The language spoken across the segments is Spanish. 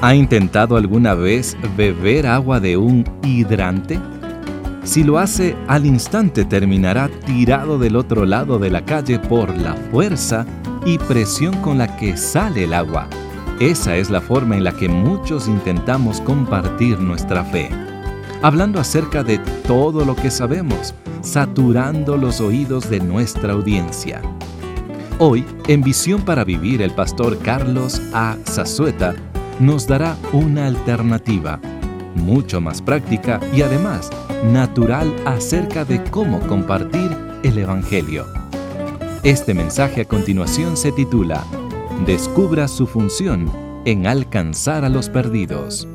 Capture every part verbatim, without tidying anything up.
¿Ha intentado alguna vez beber agua de un hidrante? Si lo hace, al instante terminará tirado del otro lado de la calle por la fuerza y presión con la que sale el agua. Esa es la forma en la que muchos intentamos compartir nuestra fe, hablando acerca de todo lo que sabemos, saturando los oídos de nuestra audiencia. Hoy, en Visión para Vivir, el pastor Carlos A. Zazueta nos dará una alternativa, mucho más práctica y además natural acerca de cómo compartir el Evangelio. Este mensaje a continuación se titula Descubra su función en alcanzar a los perdidos.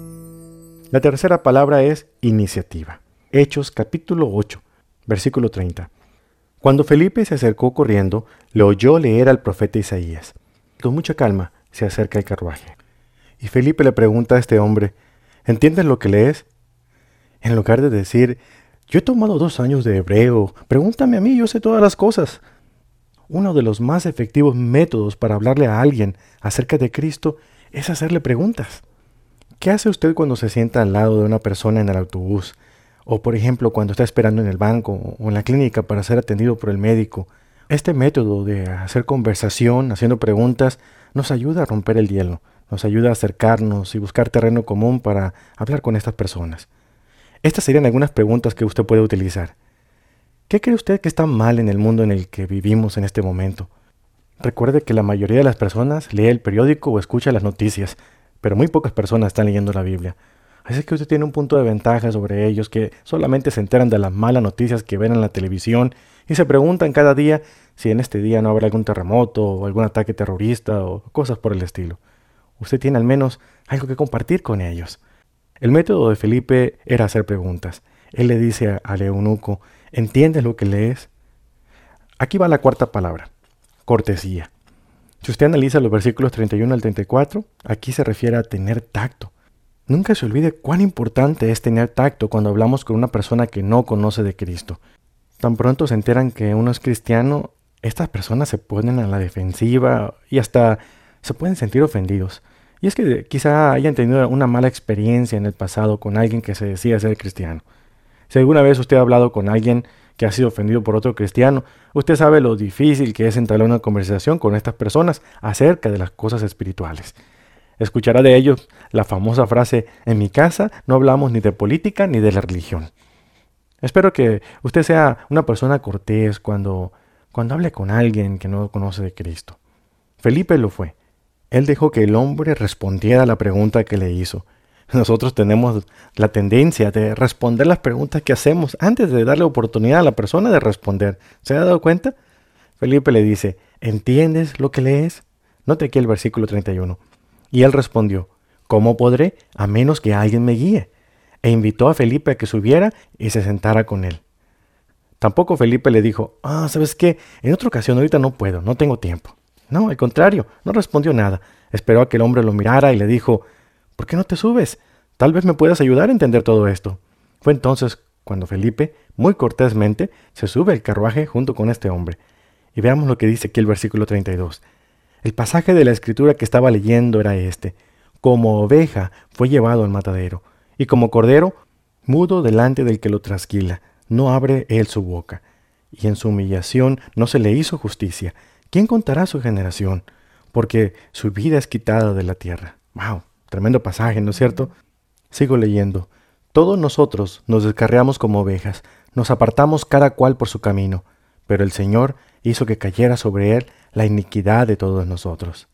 La tercera palabra es iniciativa. Hechos capítulo ocho, versículo treinta. Cuando Felipe se acercó corriendo, le oyó leer al profeta Isaías. Con mucha calma se acerca el carruaje. Y Felipe le pregunta a este hombre, ¿entiendes lo que lees? En lugar de decir, yo he tomado dos años de hebreo, pregúntame a mí, yo sé todas las cosas. Uno de los más efectivos métodos para hablarle a alguien acerca de Cristo es hacerle preguntas. ¿Qué hace usted cuando se sienta al lado de una persona en el autobús? O, por ejemplo, cuando está esperando en el banco o en la clínica para ser atendido por el médico. Este método de hacer conversación, haciendo preguntas, nos ayuda a romper el hielo. Nos ayuda a acercarnos y buscar terreno común para hablar con estas personas. Estas serían algunas preguntas que usted puede utilizar. ¿Qué cree usted que está mal en el mundo en el que vivimos en este momento? Recuerde que la mayoría de las personas lee el periódico o escucha las noticias, pero muy pocas personas están leyendo la Biblia. Así que usted tiene un punto de ventaja sobre ellos que solamente se enteran de las malas noticias que ven en la televisión y se preguntan cada día si en este día no habrá algún terremoto o algún ataque terrorista o cosas por el estilo. Usted tiene al menos algo que compartir con ellos. El método de Felipe era hacer preguntas. Él le dice al eunuco, ¿entiendes lo que lees? Aquí va la cuarta palabra, cortesía. Si usted analiza los versículos treinta y uno al treinta y cuatro, aquí se refiere a tener tacto. Nunca se olvide cuán importante es tener tacto cuando hablamos con una persona que no conoce de Cristo. Tan pronto se enteran que uno es cristiano, estas personas se ponen a la defensiva y hasta se pueden sentir ofendidos. Y es que quizá hayan tenido una mala experiencia en el pasado con alguien que se decía ser cristiano. Si alguna vez usted ha hablado con alguien que ha sido ofendido por otro cristiano, usted sabe lo difícil que es entablar una conversación con estas personas acerca de las cosas espirituales. Escuchará de ellos la famosa frase, en mi casa no hablamos ni de política ni de la religión. Espero que usted sea una persona cortés cuando, cuando hable con alguien que no conoce de Cristo. Felipe lo fue. Él dejó que el hombre respondiera a la pregunta que le hizo. Nosotros tenemos la tendencia de responder las preguntas que hacemos antes de darle oportunidad a la persona de responder. ¿Se ha dado cuenta? Felipe le dice, ¿entiendes lo que lees? Note aquí el versículo treinta y uno. Y él respondió, ¿cómo podré? A menos que alguien me guíe. E invitó a Felipe a que subiera y se sentara con él. Tampoco Felipe le dijo, ah, ¿sabes qué? En otra ocasión ahorita no puedo, no tengo tiempo. No, al contrario, no respondió nada. Esperó a que el hombre lo mirara y le dijo, ¿por qué no te subes? Tal vez me puedas ayudar a entender todo esto. Fue entonces cuando Felipe, muy cortésmente, se sube al carruaje junto con este hombre. Y veamos lo que dice aquí el versículo treinta y dos. El pasaje de la escritura que estaba leyendo era este. Como oveja fue llevado al matadero, y como cordero, mudo delante del que lo trasquila, no abre él su boca. Y en su humillación no se le hizo justicia. ¿Quién contará su generación? Porque su vida es quitada de la tierra. ¡Wow! Tremendo pasaje, ¿no es cierto? Sigo leyendo. Todos nosotros nos descarriamos como ovejas, nos apartamos cada cual por su camino, pero el Señor hizo que cayera sobre él la iniquidad de todos nosotros.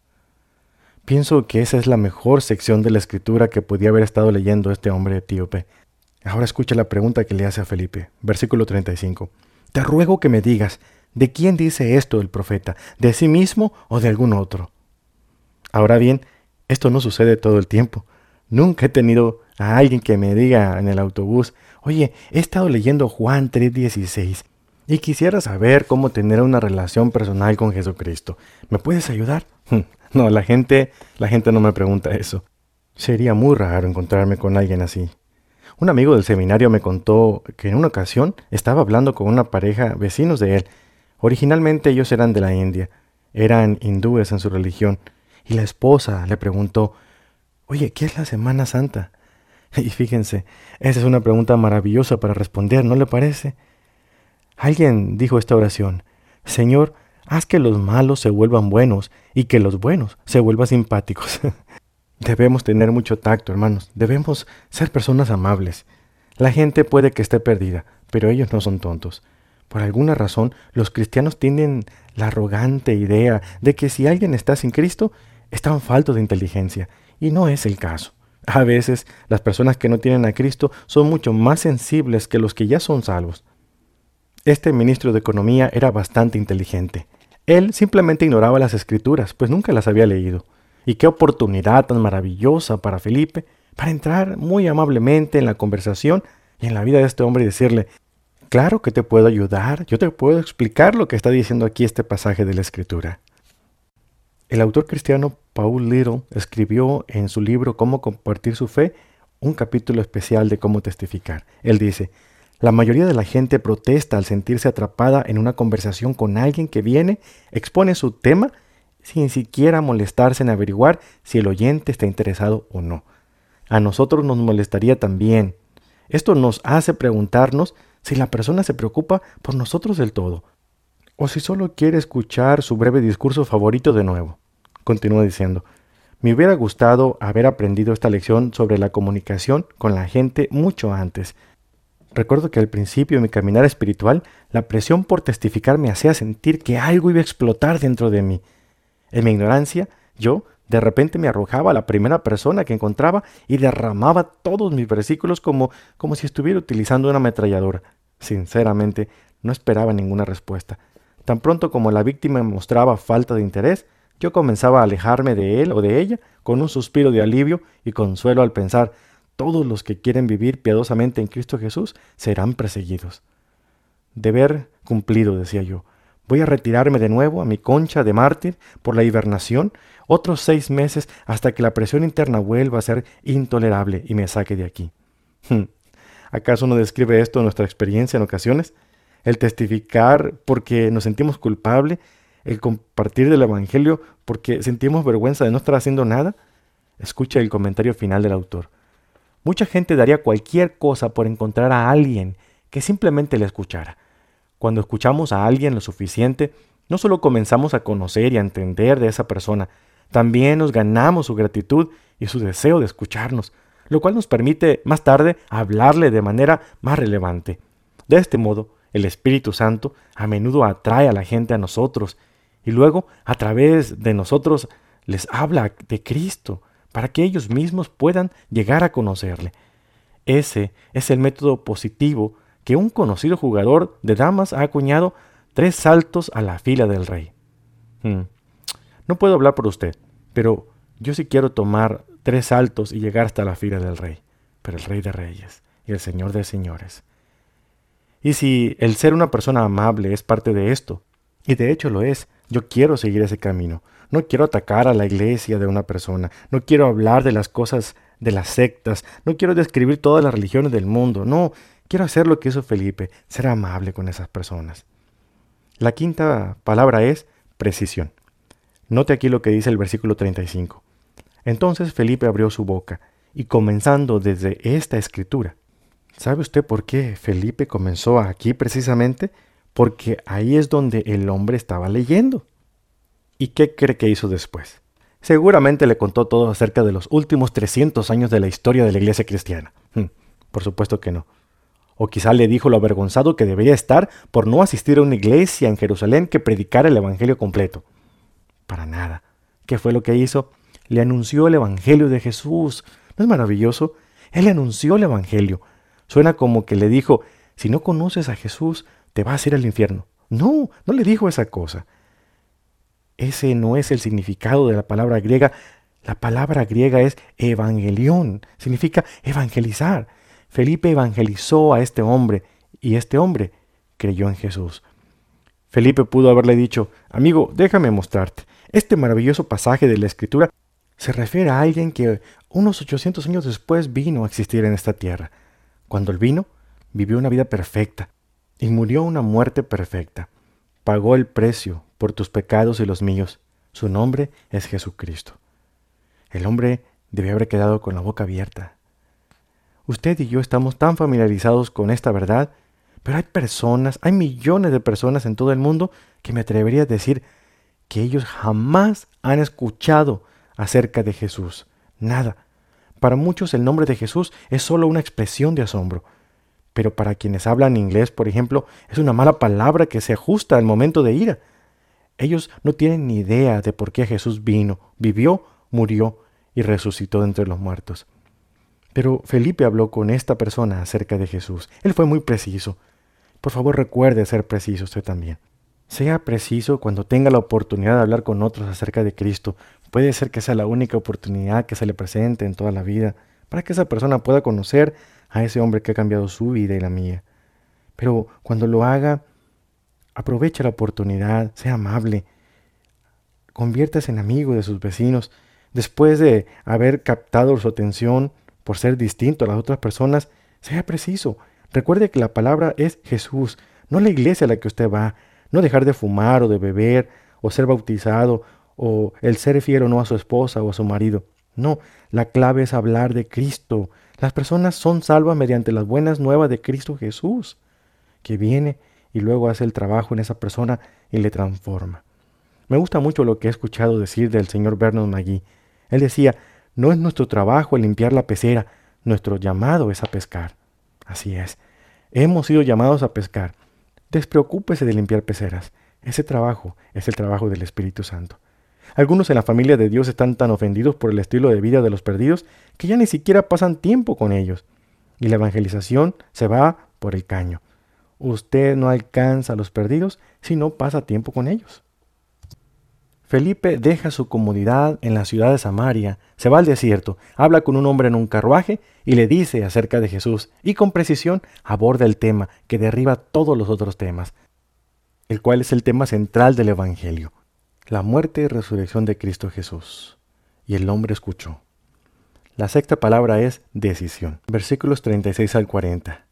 Pienso que esa es la mejor sección de la escritura que podía haber estado leyendo este hombre etíope. Ahora escucha la pregunta que le hace a Felipe, versículo treinta y cinco. Te ruego que me digas, ¿de quién dice esto el profeta? ¿De sí mismo o de algún otro? Ahora bien, esto no sucede todo el tiempo. Nunca he tenido a alguien que me diga en el autobús, oye, he estado leyendo Juan tres dieciséis y quisiera saber cómo tener una relación personal con Jesucristo. ¿Me puedes ayudar? No, la gente, la gente no me pregunta eso. Sería muy raro encontrarme con alguien así. Un amigo del seminario me contó que en una ocasión estaba hablando con una pareja vecinos de él. Originalmente ellos eran de la India, eran hindúes en su religión, y la esposa le preguntó, Oye, ¿qué es la Semana Santa? Y fíjense, esa es una pregunta maravillosa para responder, ¿no le parece? Alguien dijo esta oración: Señor, haz que los malos se vuelvan buenos y que los buenos se vuelvan simpáticos. Debemos tener mucho tacto, hermanos. Debemos ser personas amables. La gente puede que esté perdida, pero ellos no son tontos. Por alguna razón, los cristianos tienen la arrogante idea de que si alguien está sin Cristo, están faltos de inteligencia, y no es el caso. A veces, las personas que no tienen a Cristo son mucho más sensibles que los que ya son salvos. Este ministro de Economía era bastante inteligente. Él simplemente ignoraba las Escrituras, pues nunca las había leído. Y qué oportunidad tan maravillosa para Felipe, para entrar muy amablemente en la conversación y en la vida de este hombre y decirle: claro que te puedo ayudar, yo te puedo explicar lo que está diciendo aquí este pasaje de la Escritura. El autor cristiano Paul Little escribió en su libro Cómo compartir su fe un capítulo especial de cómo testificar. Él dice: la mayoría de la gente protesta al sentirse atrapada en una conversación con alguien que viene, expone su tema, sin siquiera molestarse en averiguar si el oyente está interesado o no. A nosotros nos molestaría también. Esto nos hace preguntarnos si la persona se preocupa por nosotros del todo, o si solo quiere escuchar su breve discurso favorito de nuevo. Continúa diciendo: me hubiera gustado haber aprendido esta lección sobre la comunicación con la gente mucho antes. Recuerdo que al principio de mi caminar espiritual, la presión por testificar me hacía sentir que algo iba a explotar dentro de mí. En mi ignorancia, yo de repente me arrojaba a la primera persona que encontraba y derramaba todos mis versículos como, como si estuviera utilizando una ametralladora. Sinceramente, no esperaba ninguna respuesta. Tan pronto como la víctima mostraba falta de interés, yo comenzaba a alejarme de él o de ella con un suspiro de alivio y consuelo al pensar: todos los que quieren vivir piadosamente en Cristo Jesús serán perseguidos. Deber cumplido, decía yo. Voy a retirarme de nuevo a mi concha de mártir por la hibernación otros seis meses hasta que la presión interna vuelva a ser intolerable y me saque de aquí. ¿Acaso no describe esto nuestra experiencia en ocasiones? El testificar porque nos sentimos culpables, el compartir del Evangelio porque sentimos vergüenza de no estar haciendo nada. Escucha el comentario final del autor. Mucha gente daría cualquier cosa por encontrar a alguien que simplemente le escuchara. Cuando escuchamos a alguien lo suficiente, no solo comenzamos a conocer y a entender de esa persona, también nos ganamos su gratitud y su deseo de escucharnos, lo cual nos permite más tarde hablarle de manera más relevante. De este modo, el Espíritu Santo a menudo atrae a la gente a nosotros y luego, a través de nosotros, les habla de Cristo para que ellos mismos puedan llegar a conocerle. Ese es el método positivo que un conocido jugador de damas ha acuñado: tres saltos a la fila del rey. Hmm. No puedo hablar por usted, pero yo sí quiero tomar tres saltos y llegar hasta la fila del rey, pero el Rey de Reyes y el Señor de Señores. Y si el ser una persona amable es parte de esto, y de hecho lo es, yo quiero seguir ese camino. No quiero atacar a la iglesia de una persona, no quiero hablar de las cosas de las sectas, no quiero describir todas las religiones del mundo, no, quiero hacer lo que hizo Felipe, ser amable con esas personas. La quinta palabra es precisión. Note aquí lo que dice el versículo treinta y cinco. Entonces Felipe abrió su boca, y comenzando desde esta escritura. ¿Sabe usted por qué Felipe comenzó aquí precisamente? Porque ahí es donde el hombre estaba leyendo. ¿Y qué cree que hizo después? Seguramente le contó todo acerca de los últimos trescientos años de la historia de la iglesia cristiana. Hmm, por supuesto que no. O quizá le dijo lo avergonzado que debería estar por no asistir a una iglesia en Jerusalén que predicara el evangelio completo. Para nada. ¿Qué fue lo que hizo? Le anunció el evangelio de Jesús. ¿No es maravilloso? Él le anunció el evangelio. Suena como que le dijo: si no conoces a Jesús, te vas a ir al infierno. No, no le dijo esa cosa. Ese no es el significado de la palabra griega. La palabra griega es evangelión, significa evangelizar. Felipe evangelizó a este hombre y este hombre creyó en Jesús. Felipe pudo haberle dicho: amigo, déjame mostrarte. Este maravilloso pasaje de la Escritura se refiere a alguien que unos ochocientos años después vino a existir en esta tierra. Cuando él vino, vivió una vida perfecta y murió una muerte perfecta. Pagó el precio por tus pecados y los míos. Su nombre es Jesucristo. El hombre debió haber quedado con la boca abierta. Usted y yo estamos tan familiarizados con esta verdad, pero hay personas, hay millones de personas en todo el mundo que me atrevería a decir que ellos jamás han escuchado acerca de Jesús. Nada. Para muchos el nombre de Jesús es solo una expresión de asombro. Pero para quienes hablan inglés, por ejemplo, es una mala palabra que se ajusta al momento de ira. Ellos no tienen ni idea de por qué Jesús vino, vivió, murió y resucitó de entre los muertos. Pero Felipe habló con esta persona acerca de Jesús. Él fue muy preciso. Por favor, recuerde ser preciso usted también. Sea preciso cuando tenga la oportunidad de hablar con otros acerca de Cristo. Puede ser que sea la única oportunidad que se le presente en toda la vida para que esa persona pueda conocer a ese hombre que ha cambiado su vida y la mía. Pero cuando lo haga, aproveche la oportunidad, sea amable, conviértase en amigo de sus vecinos. Después de haber captado su atención por ser distinto a las otras personas, sea preciso. Recuerde que la palabra es Jesús, no la iglesia a la que usted va, no dejar de fumar o de beber o ser bautizado o el ser fiel o no a su esposa o a su marido. No, la clave es hablar de Cristo. Las personas son salvas mediante las buenas nuevas de Cristo Jesús, que viene y luego hace el trabajo en esa persona y le transforma. Me gusta mucho lo que he escuchado decir del señor Vernon McGee. Él decía, no es nuestro trabajo el limpiar la pecera, nuestro llamado es a pescar. Así es, hemos sido llamados a pescar. Despreocúpese de limpiar peceras. Ese trabajo es el trabajo del Espíritu Santo. Algunos en la familia de Dios están tan ofendidos por el estilo de vida de los perdidos que ya ni siquiera pasan tiempo con ellos. Y la evangelización se va por el caño. Usted no alcanza a los perdidos si no pasa tiempo con ellos. Felipe deja su comodidad en la ciudad de Samaria, se va al desierto, habla con un hombre en un carruaje y le dice acerca de Jesús y con precisión aborda el tema que derriba todos los otros temas, el cual es el tema central del Evangelio, la muerte y resurrección de Cristo Jesús. Y el hombre escuchó. La sexta palabra es decisión. Versículos treinta y seis al cuarenta.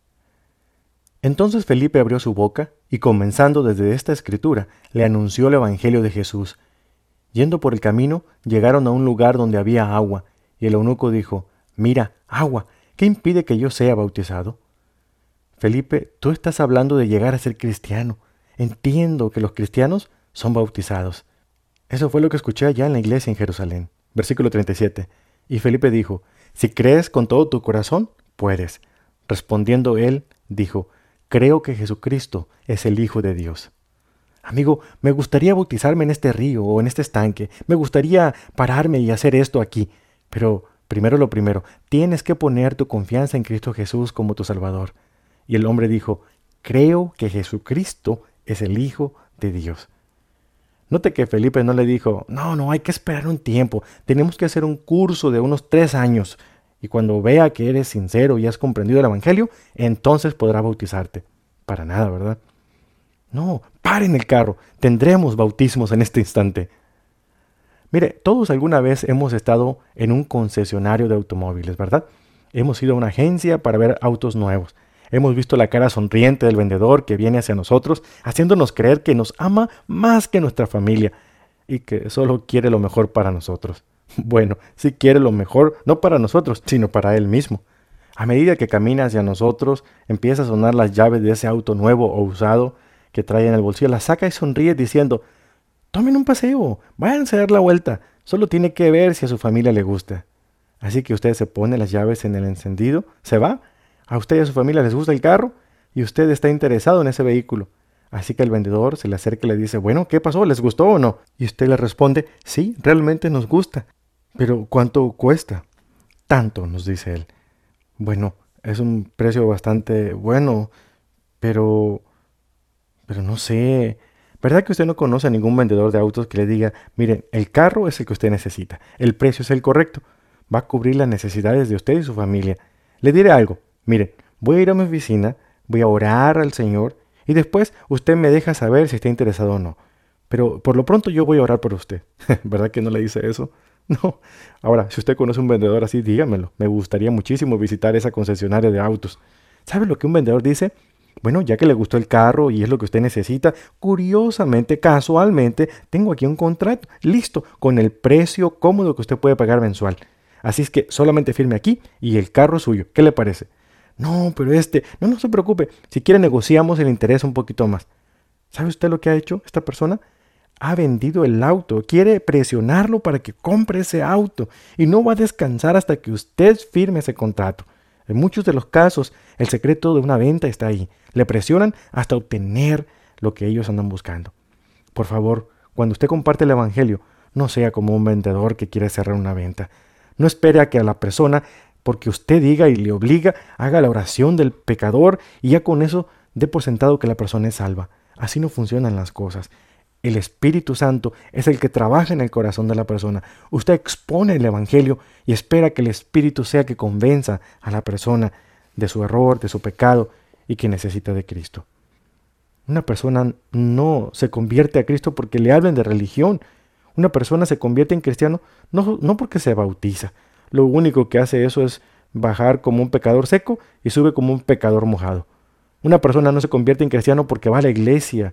Entonces Felipe abrió su boca y comenzando desde esta escritura le anunció el Evangelio de Jesús. Yendo por el camino, llegaron a un lugar donde había agua, y el eunuco dijo, «Mira, agua, ¿qué impide que yo sea bautizado?» Felipe, tú estás hablando de llegar a ser cristiano. Entiendo que los cristianos son bautizados. Eso fue lo que escuché allá en la iglesia en Jerusalén. Versículo treinta y siete. Y Felipe dijo, «Si crees con todo tu corazón, puedes». Respondiendo él, dijo, «Creo que Jesucristo es el Hijo de Dios». Amigo, me gustaría bautizarme en este río o en este estanque. Me gustaría pararme y hacer esto aquí. Pero primero lo primero, tienes que poner tu confianza en Cristo Jesús como tu Salvador. Y el hombre dijo, creo que Jesucristo es el Hijo de Dios. Note que Felipe no le dijo, no, no, hay que esperar un tiempo. Tenemos que hacer un curso de unos tres años. Y cuando vea que eres sincero y has comprendido el Evangelio, entonces podrá bautizarte. Para nada, ¿verdad? No, paren el carro, tendremos bautismos en este instante. Mire, todos alguna vez hemos estado en un concesionario de automóviles, ¿verdad? Hemos ido a una agencia para ver autos nuevos. Hemos visto la cara sonriente del vendedor que viene hacia nosotros, haciéndonos creer que nos ama más que nuestra familia y que solo quiere lo mejor para nosotros. Bueno, sí quiere lo mejor, no para nosotros, sino para él mismo. A medida que camina hacia nosotros, empieza a sonar las llaves de ese auto nuevo o usado que trae en el bolsillo, la saca y sonríe diciendo, tomen un paseo, váyanse a dar la vuelta, solo tiene que ver si a su familia le gusta. Así que usted se pone las llaves en el encendido, se va, a usted y a su familia les gusta el carro y usted está interesado en ese vehículo. Así que el vendedor se le acerca y le dice, bueno, ¿qué pasó? ¿Les gustó o no? Y usted le responde, sí, realmente nos gusta. Pero ¿cuánto cuesta? Tanto, nos dice él. Bueno, es un precio bastante bueno, pero... Pero no sé, ¿verdad que usted no conoce a ningún vendedor de autos que le diga, miren, el carro es el que usted necesita, el precio es el correcto, va a cubrir las necesidades de usted y su familia? Le diré algo, miren, voy a ir a mi oficina, voy a orar al Señor y después usted me deja saber si está interesado o no. Pero por lo pronto yo voy a orar por usted. ¿Verdad que no le dice eso? No. Ahora, si usted conoce un vendedor así, dígamelo. Me gustaría muchísimo visitar esa concesionaria de autos. ¿Sabe lo que un vendedor dice? Bueno, ya que le gustó el carro y es lo que usted necesita, curiosamente, casualmente, tengo aquí un contrato, listo, con el precio cómodo que usted puede pagar mensual. Así es que solamente firme aquí y el carro es suyo. ¿Qué le parece? No, pero este, no, no se preocupe. Si quiere negociamos el interés un poquito más. ¿Sabe usted lo que ha hecho esta persona? Ha vendido el auto, quiere presionarlo para que compre ese auto y no va a descansar hasta que usted firme ese contrato. En muchos de los casos, el secreto de una venta está ahí. Le presionan hasta obtener lo que ellos andan buscando. Por favor, cuando usted comparte el evangelio, no sea como un vendedor que quiere cerrar una venta. No espere a que a la persona, porque usted diga y le obliga, haga la oración del pecador y ya con eso dé por sentado que la persona es salva. Así no funcionan las cosas. El Espíritu Santo es el que trabaja en el corazón de la persona. Usted expone el evangelio y espera que el Espíritu sea que convenza a la persona de su error, de su pecado y que necesita de Cristo. Una persona no se convierte a Cristo porque le hablen de religión. Una persona se convierte en cristiano no, no porque se bautiza. Lo único que hace eso es bajar como un pecador seco y sube como un pecador mojado. Una persona no se convierte en cristiano porque va a la iglesia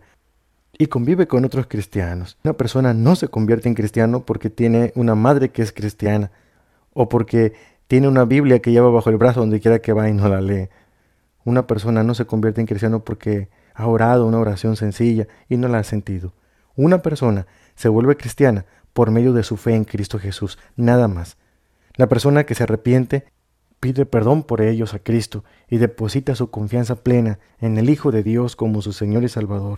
y convive con otros cristianos. Una persona no se convierte en cristiano porque tiene una madre que es cristiana o porque tiene una Biblia que lleva bajo el brazo donde quiera que va y no la lee. Una persona no se convierte en cristiano porque ha orado una oración sencilla y no la ha sentido. Una persona se vuelve cristiana por medio de su fe en Cristo Jesús, nada más. La persona que se arrepiente pide perdón por ellos a Cristo y deposita su confianza plena en el Hijo de Dios como su Señor y Salvador.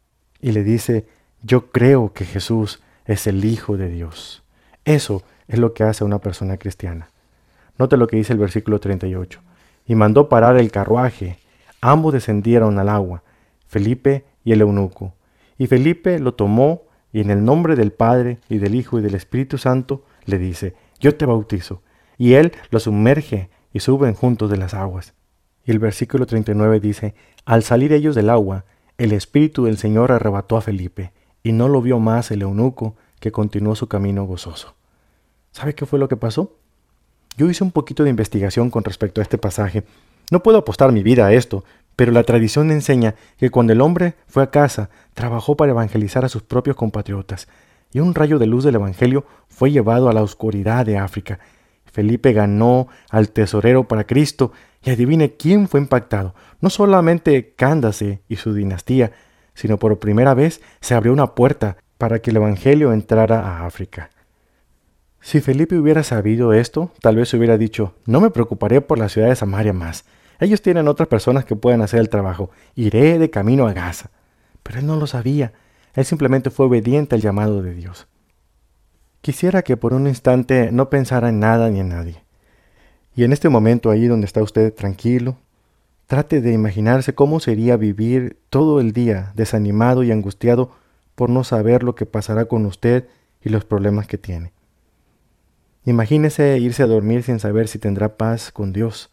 Y le dice, yo creo que Jesús es el Hijo de Dios. Eso es lo que hace a una persona cristiana. Note lo que dice el versículo treinta y ocho. Y mandó parar el carruaje. Ambos descendieron al agua, Felipe y el eunuco. Y Felipe lo tomó y en el nombre del Padre y del Hijo y del Espíritu Santo le dice, yo te bautizo. Y él lo sumerge y suben juntos de las aguas. Y el versículo treinta y nueve dice, al salir ellos del agua, el Espíritu del Señor arrebató a Felipe, y no lo vio más el eunuco, que continuó su camino gozoso. ¿Sabe qué fue lo que pasó? Yo hice un poquito de investigación con respecto a este pasaje. No puedo apostar mi vida a esto, pero la tradición enseña que cuando el hombre fue a casa, trabajó para evangelizar a sus propios compatriotas, y un rayo de luz del Evangelio fue llevado a la oscuridad de África. Felipe ganó al tesorero para Cristo, y adivine quién fue impactado. No solamente Cándace y su dinastía, sino por primera vez se abrió una puerta para que el Evangelio entrara a África. Si Felipe hubiera sabido esto, tal vez hubiera dicho, no me preocuparé por la ciudad de Samaria más. Ellos tienen otras personas que pueden hacer el trabajo. Iré de camino a Gaza. Pero él no lo sabía. Él simplemente fue obediente al llamado de Dios. Quisiera que por un instante no pensara en nada ni en nadie. Y en este momento, ahí donde está usted tranquilo, trate de imaginarse cómo sería vivir todo el día desanimado y angustiado por no saber lo que pasará con usted y los problemas que tiene. Imagínese irse a dormir sin saber si tendrá paz con Dios,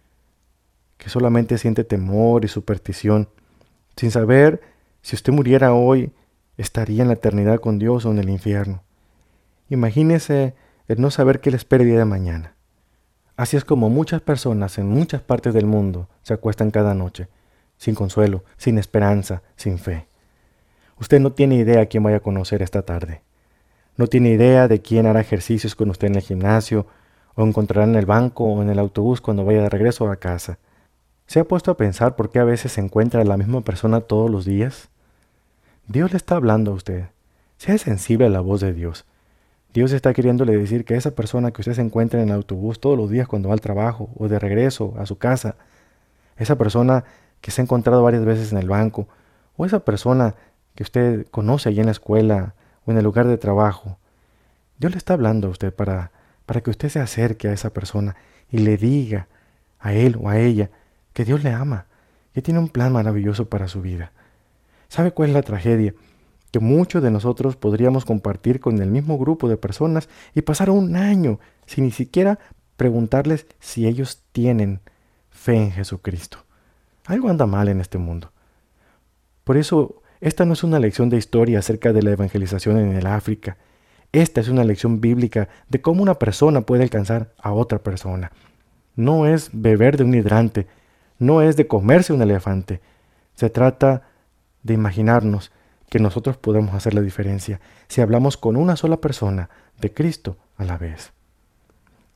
que solamente siente temor y superstición, sin saber si usted muriera hoy, estaría en la eternidad con Dios o en el infierno. Imagínese el no saber qué le espera el día de mañana. Así es como muchas personas en muchas partes del mundo se acuestan cada noche, sin consuelo, sin esperanza, sin fe. Usted no tiene idea a quién vaya a conocer esta tarde. No tiene idea de quién hará ejercicios con usted en el gimnasio, o encontrará en el banco o en el autobús cuando vaya de regreso a casa. ¿Se ha puesto a pensar por qué a veces se encuentra la misma persona todos los días? Dios le está hablando a usted. Sea sensible a la voz de Dios. Dios está queriéndole decir que esa persona que usted se encuentra en el autobús todos los días cuando va al trabajo o de regreso a su casa, esa persona que se ha encontrado varias veces en el banco, o esa persona que usted conoce allí en la escuela o en el lugar de trabajo, Dios le está hablando a usted para, para que usted se acerque a esa persona y le diga a él o a ella que Dios le ama, que tiene un plan maravilloso para su vida. ¿Sabe cuál es la tragedia? Que muchos de nosotros podríamos compartir con el mismo grupo de personas y pasar un año sin ni siquiera preguntarles si ellos tienen fe en Jesucristo. Algo anda mal en este mundo. Por eso, esta no es una lección de historia acerca de la evangelización en el África. Esta es una lección bíblica de cómo una persona puede alcanzar a otra persona. No es beber de un hidrante, no es de comerse un elefante. Se trata de imaginarnos que nosotros podemos hacer la diferencia si hablamos con una sola persona de Cristo a la vez.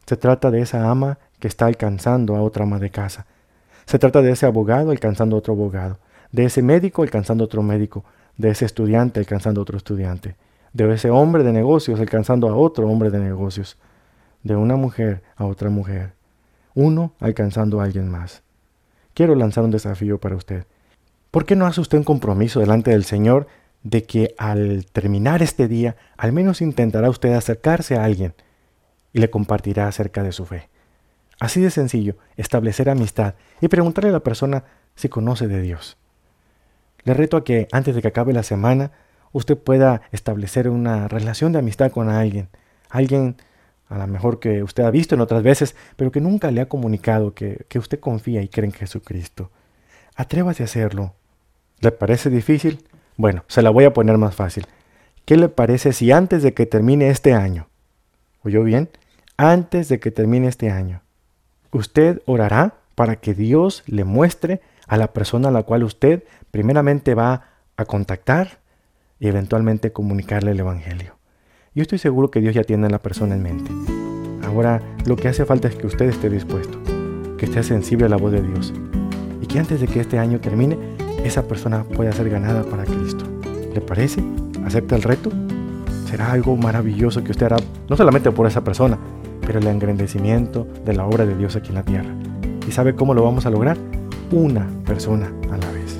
Se trata de esa ama que está alcanzando a otra ama de casa. Se trata de ese abogado alcanzando a otro abogado, de ese médico alcanzando a otro médico, de ese estudiante alcanzando a otro estudiante, de ese hombre de negocios alcanzando a otro hombre de negocios, de una mujer a otra mujer, uno alcanzando a alguien más. Quiero lanzar un desafío para usted. ¿Por qué no hace usted un compromiso delante del Señor de que al terminar este día, al menos intentará usted acercarse a alguien y le compartirá acerca de su fe? Así de sencillo, establecer amistad y preguntarle a la persona si conoce de Dios. Le reto a que antes de que acabe la semana, usted pueda establecer una relación de amistad con alguien. Alguien a lo mejor que usted ha visto en otras veces, pero que nunca le ha comunicado que, que usted confía y cree en Jesucristo. Atrévase a hacerlo. ¿Le parece difícil? Bueno, se la voy a poner más fácil. ¿Qué le parece si antes de que termine este año, ¿oyó bien? Antes de que termine este año, usted orará para que Dios le muestre a la persona a la cual usted primeramente va a contactar y eventualmente comunicarle el Evangelio? Yo estoy seguro que Dios ya tiene a la persona en mente. Ahora, lo que hace falta es que usted esté dispuesto, que esté sensible a la voz de Dios y que antes de que este año termine, esa persona pueda ser ganada para Cristo. ¿Le parece? ¿Acepta el reto? Será algo maravilloso que usted hará, no solamente por esa persona, pero el engrandecimiento de la obra de Dios aquí en la tierra. ¿Y sabe cómo lo vamos a lograr? Una persona a la vez.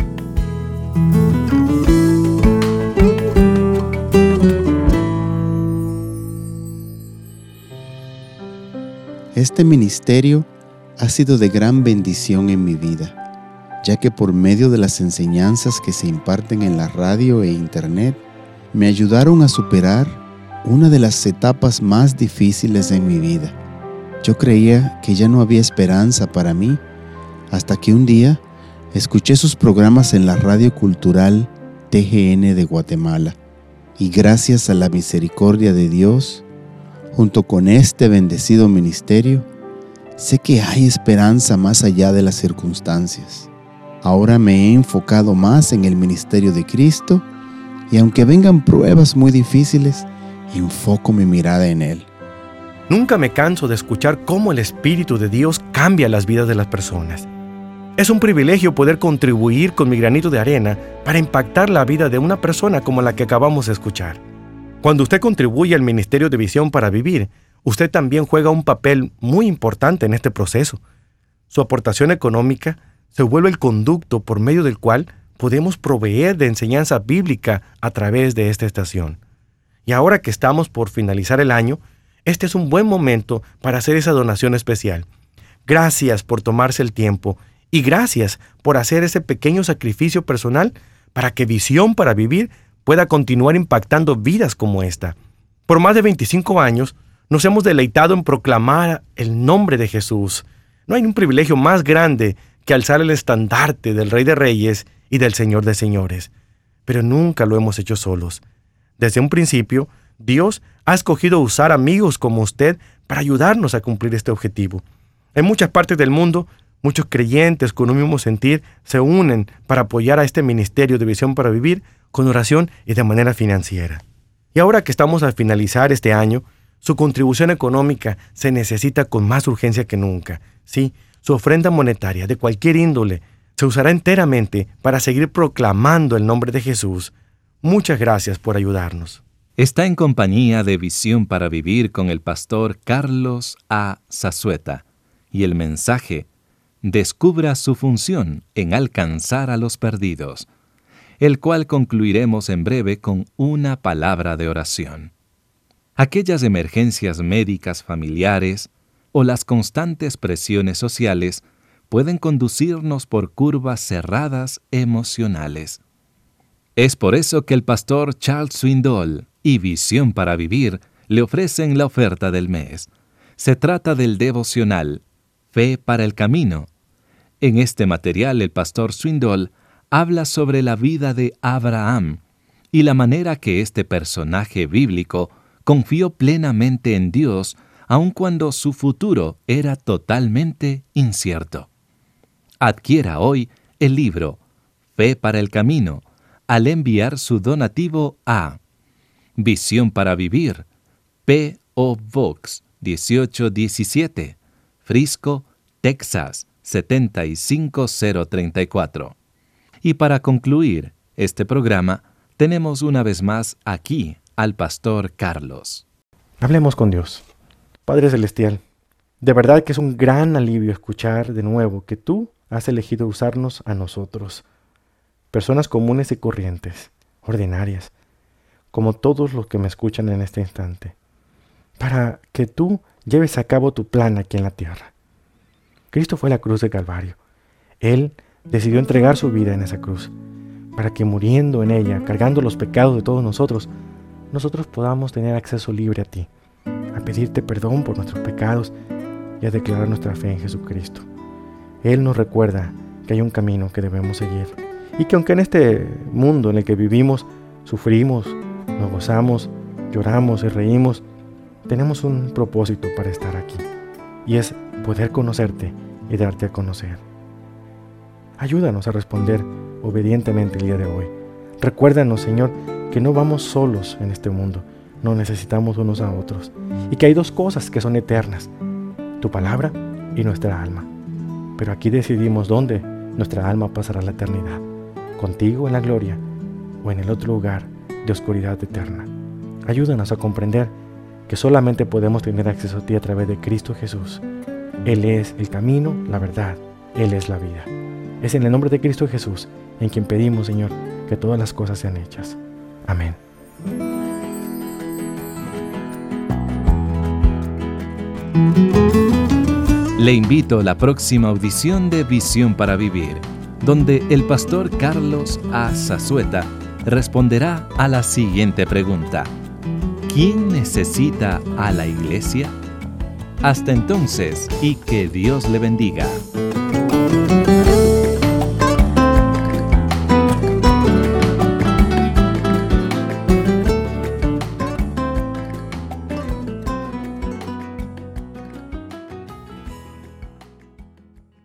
Este ministerio ha sido de gran bendición en mi vida, ya que por medio de las enseñanzas que se imparten en la radio e internet, me ayudaron a superar una de las etapas más difíciles en mi vida. Yo creía que ya no había esperanza para mí, hasta que un día escuché sus programas en la radio cultural T G N de Guatemala, y gracias a la misericordia de Dios, junto con este bendecido ministerio, sé que hay esperanza más allá de las circunstancias. Ahora me he enfocado más en el ministerio de Cristo y aunque vengan pruebas muy difíciles, enfoco mi mirada en Él. Nunca me canso de escuchar cómo el Espíritu de Dios cambia las vidas de las personas. Es un privilegio poder contribuir con mi granito de arena para impactar la vida de una persona como la que acabamos de escuchar. Cuando usted contribuye al Ministerio de Visión para Vivir, usted también juega un papel muy importante en este proceso. Su aportación económica se vuelve el conducto por medio del cual podemos proveer de enseñanza bíblica a través de esta estación. Y ahora que estamos por finalizar el año, este es un buen momento para hacer esa donación especial. Gracias por tomarse el tiempo y gracias por hacer ese pequeño sacrificio personal para que Visión para Vivir pueda continuar impactando vidas como esta. Por más de veinticinco años, nos hemos deleitado en proclamar el nombre de Jesús. No hay un privilegio más grande que alzar el estandarte del Rey de Reyes y del Señor de Señores. Pero nunca lo hemos hecho solos. Desde un principio, Dios ha escogido usar amigos como usted para ayudarnos a cumplir este objetivo. En muchas partes del mundo, muchos creyentes con un mismo sentir se unen para apoyar a este ministerio de Visión para Vivir con oración y de manera financiera. Y ahora que estamos al finalizar este año, su contribución económica se necesita con más urgencia que nunca. Sí, su ofrenda monetaria de cualquier índole se usará enteramente para seguir proclamando el nombre de Jesús. Muchas gracias por ayudarnos. Está en compañía de Visión para Vivir con el pastor Carlos A. Zazueta y el mensaje Descubra su función en alcanzar a los perdidos, el cual concluiremos en breve con una palabra de oración. Aquellas emergencias médicas familiares o las constantes presiones sociales pueden conducirnos por curvas cerradas emocionales. Es por eso que el pastor Charles Swindoll y Visión para Vivir le ofrecen la oferta del mes. Se trata del devocional Fe para el Camino. En este material el pastor Swindoll habla sobre la vida de Abraham y la manera que este personaje bíblico confió plenamente en Dios aun cuando su futuro era totalmente incierto. Adquiera hoy el libro Fe para el Camino al enviar su donativo a Visión para Vivir, P O Box dieciocho diecisiete, Frisco, Texas setenta y cinco mil treinta y cuatro. Y para concluir este programa, tenemos una vez más aquí al pastor Carlos. Hablemos con Dios. Padre Celestial, de verdad que es un gran alivio escuchar de nuevo que tú has elegido usarnos a nosotros, personas comunes y corrientes, ordinarias, como todos los que me escuchan en este instante, para que tú lleves a cabo tu plan aquí en la tierra. Cristo fue a la cruz de Calvario. Él decidió entregar su vida en esa cruz, para que muriendo en ella, cargando los pecados de todos nosotros, nosotros podamos tener acceso libre a ti, a pedirte perdón por nuestros pecados y a declarar nuestra fe en Jesucristo. Él nos recuerda que hay un camino que debemos seguir y que aunque en este mundo en el que vivimos sufrimos, nos gozamos, lloramos y reímos, tenemos un propósito para estar aquí, y es poder conocerte y darte a conocer. Ayúdanos a responder obedientemente el día de hoy. Recuérdanos, Señor, que no vamos solos en este mundo, no necesitamos unos a otros, y que hay dos cosas que son eternas, tu palabra y nuestra alma. Pero aquí decidimos dónde nuestra alma pasará la eternidad, contigo en la gloria o en el otro lugar de oscuridad eterna. Ayúdanos a comprender que solamente podemos tener acceso a ti a través de Cristo Jesús. Él es el camino, la verdad, Él es la vida. Es en el nombre de Cristo Jesús en quien pedimos, Señor, que todas las cosas sean hechas. Amén. Le invito a la próxima audición de Visión para Vivir, donde el pastor Carlos A. Zazueta responderá a la siguiente pregunta: ¿quién necesita a la iglesia? Hasta entonces, y que Dios le bendiga.